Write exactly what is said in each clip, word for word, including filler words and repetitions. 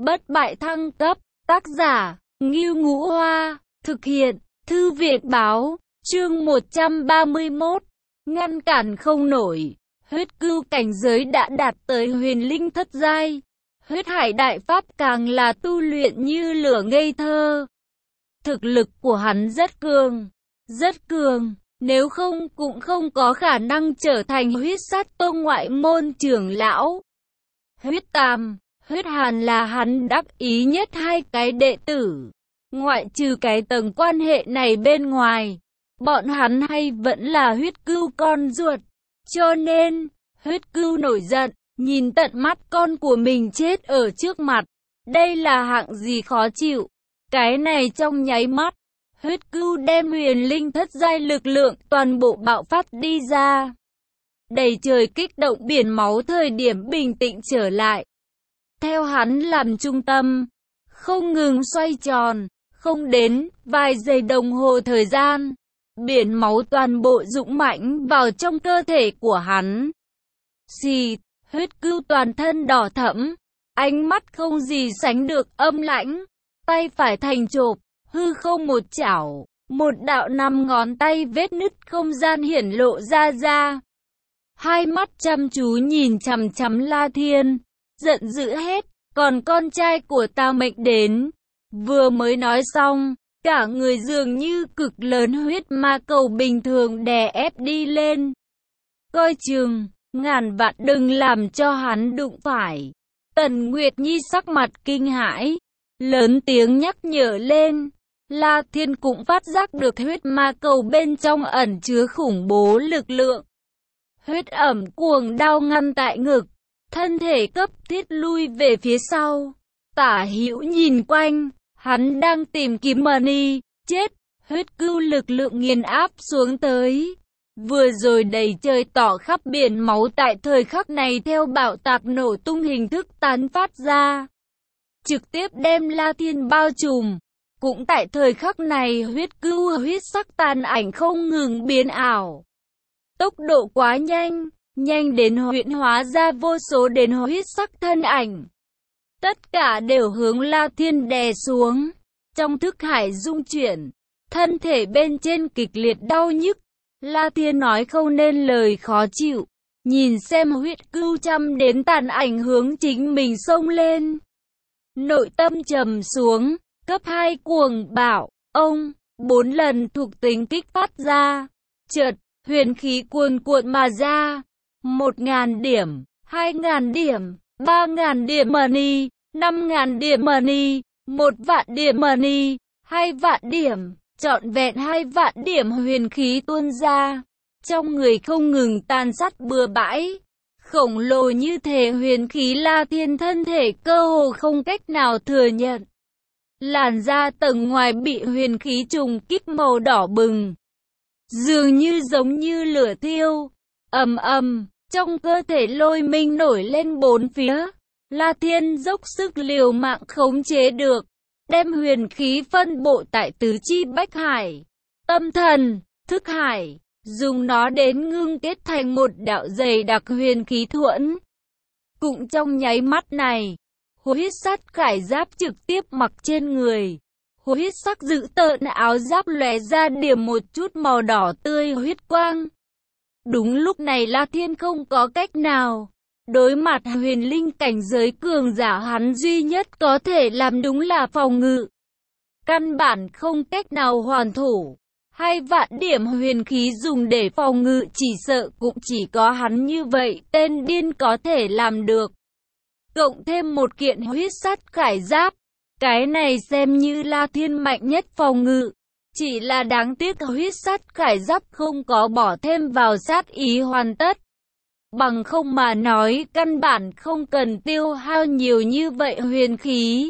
Bất bại thăng cấp, tác giả, Ngưu Ngũ Hoa, thực hiện, Thư viện báo, chương một trăm ba mươi mốt, ngăn cản không nổi, huyết cưu cảnh giới đã đạt tới huyền linh thất giai, huyết hải đại pháp càng là tu luyện như lửa ngây thơ. Thực lực của hắn rất cường, rất cường, nếu không cũng không có khả năng trở thành huyết sát tông ngoại môn trưởng lão. Huyết Tam, Huyết Hàn là hắn đắc ý nhất hai cái đệ tử. Ngoại trừ cái tầng quan hệ này bên ngoài, bọn hắn hay vẫn là huyết cưu con ruột. Cho nên, huyết cưu nổi giận, nhìn tận mắt con của mình chết ở trước mặt. Đây là hạng gì khó chịu. Cái này trong nháy mắt, huyết cưu đem huyền linh thất giai lực lượng toàn bộ bạo phát đi ra. Đầy trời kích động biển máu thời điểm bình tĩnh trở lại. Theo hắn làm trung tâm, không ngừng xoay tròn, không đến vài giây đồng hồ thời gian, biển máu toàn bộ dũng mãnh vào trong cơ thể của hắn. Xì, huyết cưu toàn thân đỏ thẫm, ánh mắt không gì sánh được âm lãnh, tay phải thành chộp, hư không một chảo, một đạo năm ngón tay vết nứt không gian hiển lộ ra ra. Hai mắt chăm chú nhìn chằm chằm La Thiên, giận dữ hết, còn con trai của ta mệnh đến. Vừa mới nói xong, cả người dường như cực lớn huyết ma cầu bình thường đè ép đi lên. Coi chừng, ngàn vạn đừng làm cho hắn đụng phải. Tần Nguyệt Nhi sắc mặt kinh hãi, lớn tiếng nhắc nhở lên. La Thiên cũng phát giác được huyết ma cầu bên trong ẩn chứa khủng bố lực lượng. Huyết ẩm cuồng đao ngăn tại ngực, thân thể cấp thiết lui về phía sau. Tả Hữu nhìn quanh, hắn đang tìm kiếm Mani, chết, huyết cưu lực lượng nghiền áp xuống tới. Vừa rồi đầy trời tỏ khắp biển máu tại thời khắc này theo bạo tạc nổ tung hình thức tán phát ra. Trực tiếp đem La Thiên bao trùm. Cũng tại thời khắc này huyết cưu huyết sắc tàn ảnh không ngừng biến ảo. Tốc độ quá nhanh, nhanh đến huyễn hóa ra vô số đến huyết sắc thân ảnh. Tất cả đều hướng La Thiên đè xuống. Trong thức hải dung chuyển, thân thể bên trên kịch liệt đau nhức. La Thiên nói không nên lời khó chịu. Nhìn xem huyết cưu trăm đến tàn ảnh hướng chính mình xông lên. Nội tâm trầm xuống, cấp hai cuồng bạo, ông, bốn lần thuộc tính kích phát ra. Chợt, huyền khí cuồn cuộn mà ra. Một ngàn điểm, hai ngàn điểm, ba ngàn điểm Mani, năm ngàn điểm Mani, một vạn điểm Mani, hai vạn điểm, trọn vẹn hai vạn điểm huyền khí tuôn ra. Trong người không ngừng tàn sát bừa bãi. Khổng lồ như thể huyền khí La Thiên thân thể cơ hồ không cách nào thừa nhận. Làn da tầng ngoài bị huyền khí trùng kích màu đỏ bừng. Dường như giống như lửa thiêu. Ầm ầm, trong cơ thể lôi minh nổi lên bốn phía. La Thiên dốc sức liều mạng khống chế được. Đem huyền khí phân bộ tại tứ chi bách hải, tâm thần, thức hải. Dùng nó đến ngưng kết thành một đạo dày đặc huyền khí thuẫn. Cũng trong nháy mắt này, huyết sắc khải giáp trực tiếp mặc trên người. Huyết sắc dữ tợn áo giáp lóe ra điểm một chút màu đỏ tươi huyết quang. Đúng lúc này La Thiên không có cách nào. Đối mặt huyền linh cảnh giới cường giả, hắn duy nhất có thể làm đúng là phòng ngự. Căn bản không cách nào hoàn thủ. Hai vạn điểm huyền khí dùng để phòng ngự chỉ sợ cũng chỉ có hắn như vậy tên điên có thể làm được. Cộng thêm một kiện huyết sắt khải giáp. Cái này xem như La Thiên mạnh nhất phòng ngự. Chỉ là đáng tiếc huyết sắt khải giáp không có bỏ thêm vào sát ý hoàn tất. Bằng không mà nói căn bản không cần tiêu hao nhiều như vậy huyền khí.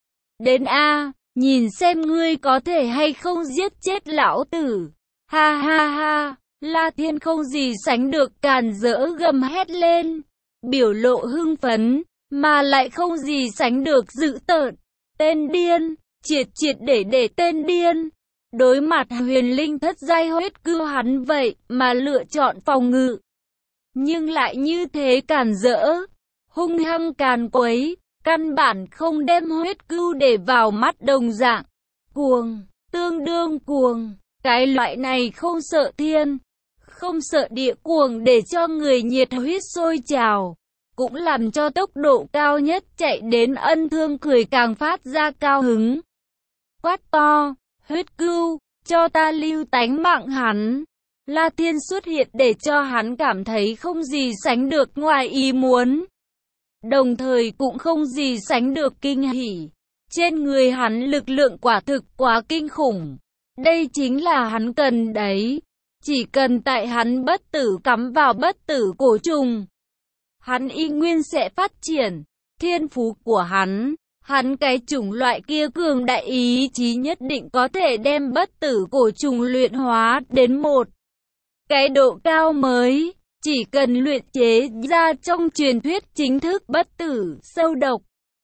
Đến A, nhìn xem ngươi có thể hay không giết chết lão tử. Ha ha ha, La Thiên không gì sánh được càn rỡ gầm hét lên. Biểu lộ hưng phấn, mà lại không gì sánh được dữ tợn. Tên điên, triệt triệt để để tên điên. Đối mặt huyền linh thất giai huyết cưu hắn vậy mà lựa chọn phòng ngự. Nhưng lại như thế càn rỡ, hung hăng càn quấy, căn bản không đem huyết cưu để vào mắt đồng dạng. Cuồng, tương đương cuồng, cái loại này không sợ thiên, không sợ địa cuồng để cho người nhiệt huyết sôi trào, cũng làm cho tốc độ cao nhất chạy đến Ân Thương cười càng phát ra cao hứng. Quát to, huyết cưu, cho ta lưu tánh mạng hắn. La Thiên xuất hiện để cho hắn cảm thấy không gì sánh được ngoài ý muốn, đồng thời cũng không gì sánh được kinh hỉ. Trên người hắn lực lượng quả thực quá kinh khủng. Đây chính là hắn cần đấy. Chỉ cần tại hắn bất tử cắm vào bất tử cổ trùng, hắn y nguyên sẽ phát triển. Thiên phú của hắn, hắn cái chủng loại kia cường đại ý chí nhất định có thể đem bất tử cổ trùng luyện hóa đến một cái độ cao mới. Chỉ cần luyện chế ra trong truyền thuyết chính thức bất tử sâu độc,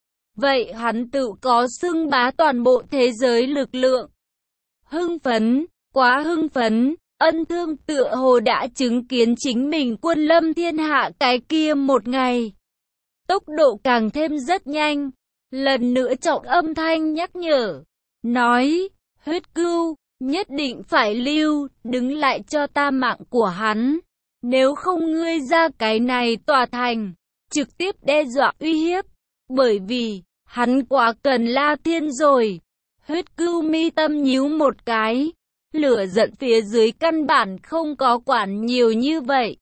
vậy hắn tự có xưng bá toàn bộ thế giới lực lượng. Hưng phấn, quá hưng phấn, Ân Thương tựa hồ đã chứng kiến chính mình quân lâm thiên hạ cái kia một ngày. Tốc độ càng thêm rất nhanh, lần nữa trọng âm thanh nhắc nhở, nói, huyết cưu, nhất định phải lưu, đứng lại cho ta mạng của hắn. Nếu không ngươi ra cái này tòa thành, trực tiếp đe dọa uy hiếp, bởi vì, hắn quá cần La Thiên rồi. Huyết cưu mi tâm nhíu một cái, lửa giận phía dưới căn bản không có quản nhiều như vậy.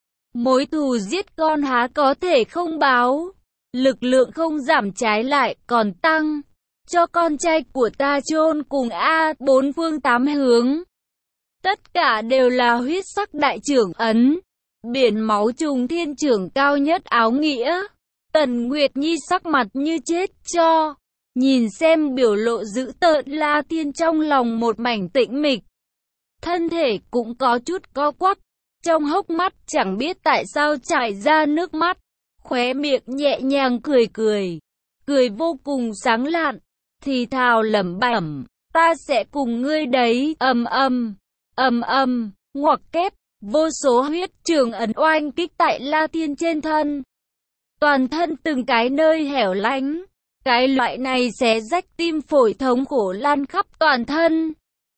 Mối thù giết con há có thể không báo, lực lượng không giảm trái lại còn tăng, cho con trai của ta chôn cùng A bốn phương tám hướng. Tất cả đều là huyết sắc đại trưởng ấn, biển máu trùng thiên trưởng cao nhất áo nghĩa. Tần Nguyệt Nhi sắc mặt như chết cho, nhìn xem biểu lộ dữ tợn La Thiên trong lòng một mảnh tĩnh mịch. Thân thể cũng có chút co quắp, trong hốc mắt chẳng biết tại sao chảy ra nước mắt, khóe miệng nhẹ nhàng cười cười, cười vô cùng sáng lạn, thì thào lẩm bẩm, ta sẽ cùng ngươi đấy, ầm ầm, ầm ầm, ngoặc kép, vô số huyết trường ấn oanh kích tại La Thiên trên thân. Toàn thân từng cái nơi hẻo lánh, cái loại này xé rách tim phổi thống khổ lan khắp toàn thân.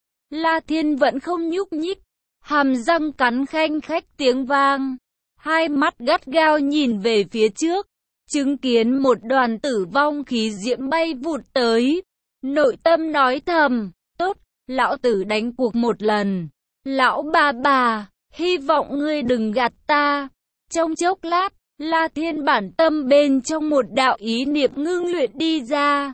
La Thiên vẫn không nhúc nhích, hàm răng cắn khanh khách tiếng vang, hai mắt gắt gao nhìn về phía trước, chứng kiến một đoàn tử vong khí diễm bay vụt tới, nội tâm nói thầm, tốt, lão tử đánh cuộc một lần, lão bà bà, hy vọng ngươi đừng gạt ta. Trong chốc lát, La Thiên bản tâm bên trong một đạo ý niệm ngưng luyện đi ra.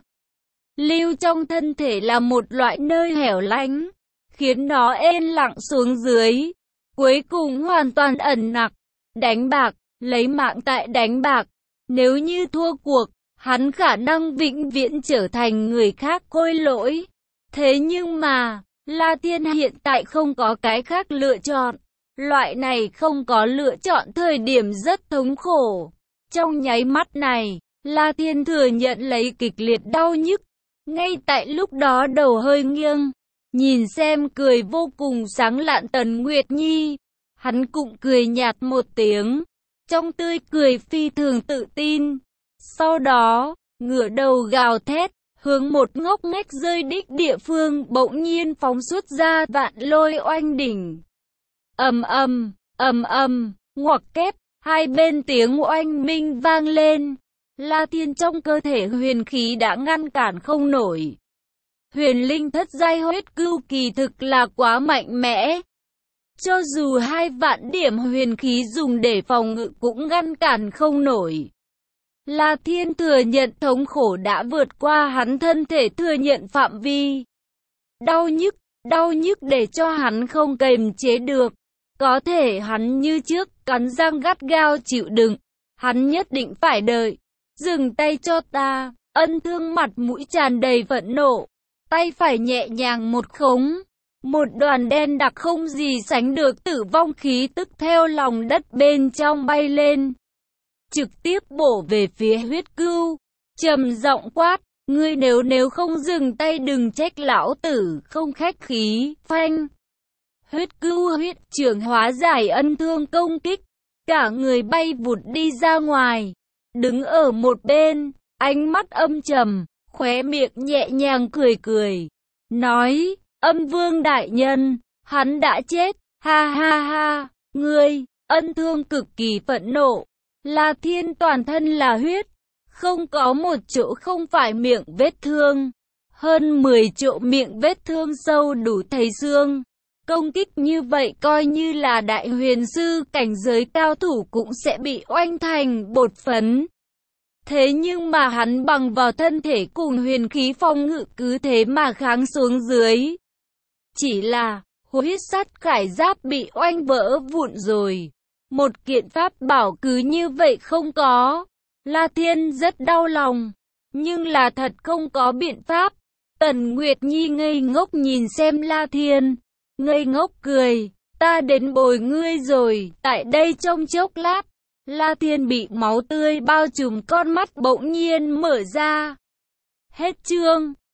Lưu trong thân thể là một loại nơi hẻo lánh, khiến nó êm lặng xuống dưới, cuối cùng hoàn toàn ẩn nặc. Đánh bạc, lấy mạng tại đánh bạc, nếu như thua cuộc, hắn khả năng vĩnh viễn trở thành người khác khôi lỗi. Thế nhưng mà, La Thiên hiện tại không có cái khác lựa chọn. Loại này không có lựa chọn thời điểm rất thống khổ. Trong nháy mắt này, La Thiên thừa nhận lấy kịch liệt đau nhức. Ngay tại lúc đó đầu hơi nghiêng, nhìn xem cười vô cùng sáng lạn Tần Nguyệt Nhi. Hắn cũng cười nhạt một tiếng, trong tươi cười phi thường tự tin. Sau đó, ngửa đầu gào thét, hướng một ngóc ngách rơi đích địa phương bỗng nhiên phóng xuất ra vạn lôi oanh đỉnh. Ầm ầm, ầm ầm, ngoặc kép, hai bên tiếng oanh minh vang lên. La Thiên trong cơ thể huyền khí đã ngăn cản không nổi. Huyền linh thất giai huyết cưu kỳ thực là quá mạnh mẽ. Cho dù hai vạn điểm huyền khí dùng để phòng ngự cũng ngăn cản không nổi. La Thiên thừa nhận thống khổ đã vượt qua hắn thân thể thừa nhận phạm vi. Đau nhức, đau nhức để cho hắn không kềm chế được. Có thể hắn như trước, cắn răng gắt gao chịu đựng. Hắn nhất định phải đợi. Dừng tay cho ta. Ân Thương mặt mũi tràn đầy phẫn nộ. Tay phải nhẹ nhàng một khống. Một đoàn đen đặc không gì sánh được tử vong khí tức theo lòng đất bên trong bay lên. Trực tiếp bổ về phía huyết cưu. Trầm giọng quát. Ngươi nếu nếu không dừng tay đừng trách lão tử không khách khí. Phanh. Huyết cưu huyết trưởng hóa giải Ân Thương công kích. Cả người bay vụt đi ra ngoài. Đứng ở một bên. ánh mắt âm trầm, khóe miệng nhẹ nhàng cười cười, nói, Âm Vương đại nhân, hắn đã chết, ha ha ha, ngươi, Ân Thương cực kỳ phẫn nộ, La Thiên toàn thân là huyết, không có một chỗ không phải miệng vết thương, hơn mười chỗ miệng vết thương sâu đủ thấy xương. Công kích như vậy coi như là đại huyền sư cảnh giới cao thủ cũng sẽ bị oanh thành bột phấn. Thế nhưng mà hắn bằng vào thân thể cùng huyền khí phong ngự cứ thế mà kháng xuống dưới. Chỉ là, huyết sắt khải giáp bị oanh vỡ vụn rồi. Một kiện pháp bảo cứ như vậy không có. La Thiên rất đau lòng, nhưng là thật không có biện pháp. Tần Nguyệt Nhi ngây ngốc nhìn xem La Thiên, ngây ngốc cười, ta đến bồi ngươi rồi. Tại đây trong chốc lát, La Thiên bị máu tươi bao trùm, con mắt bỗng nhiên mở ra. Hết chương.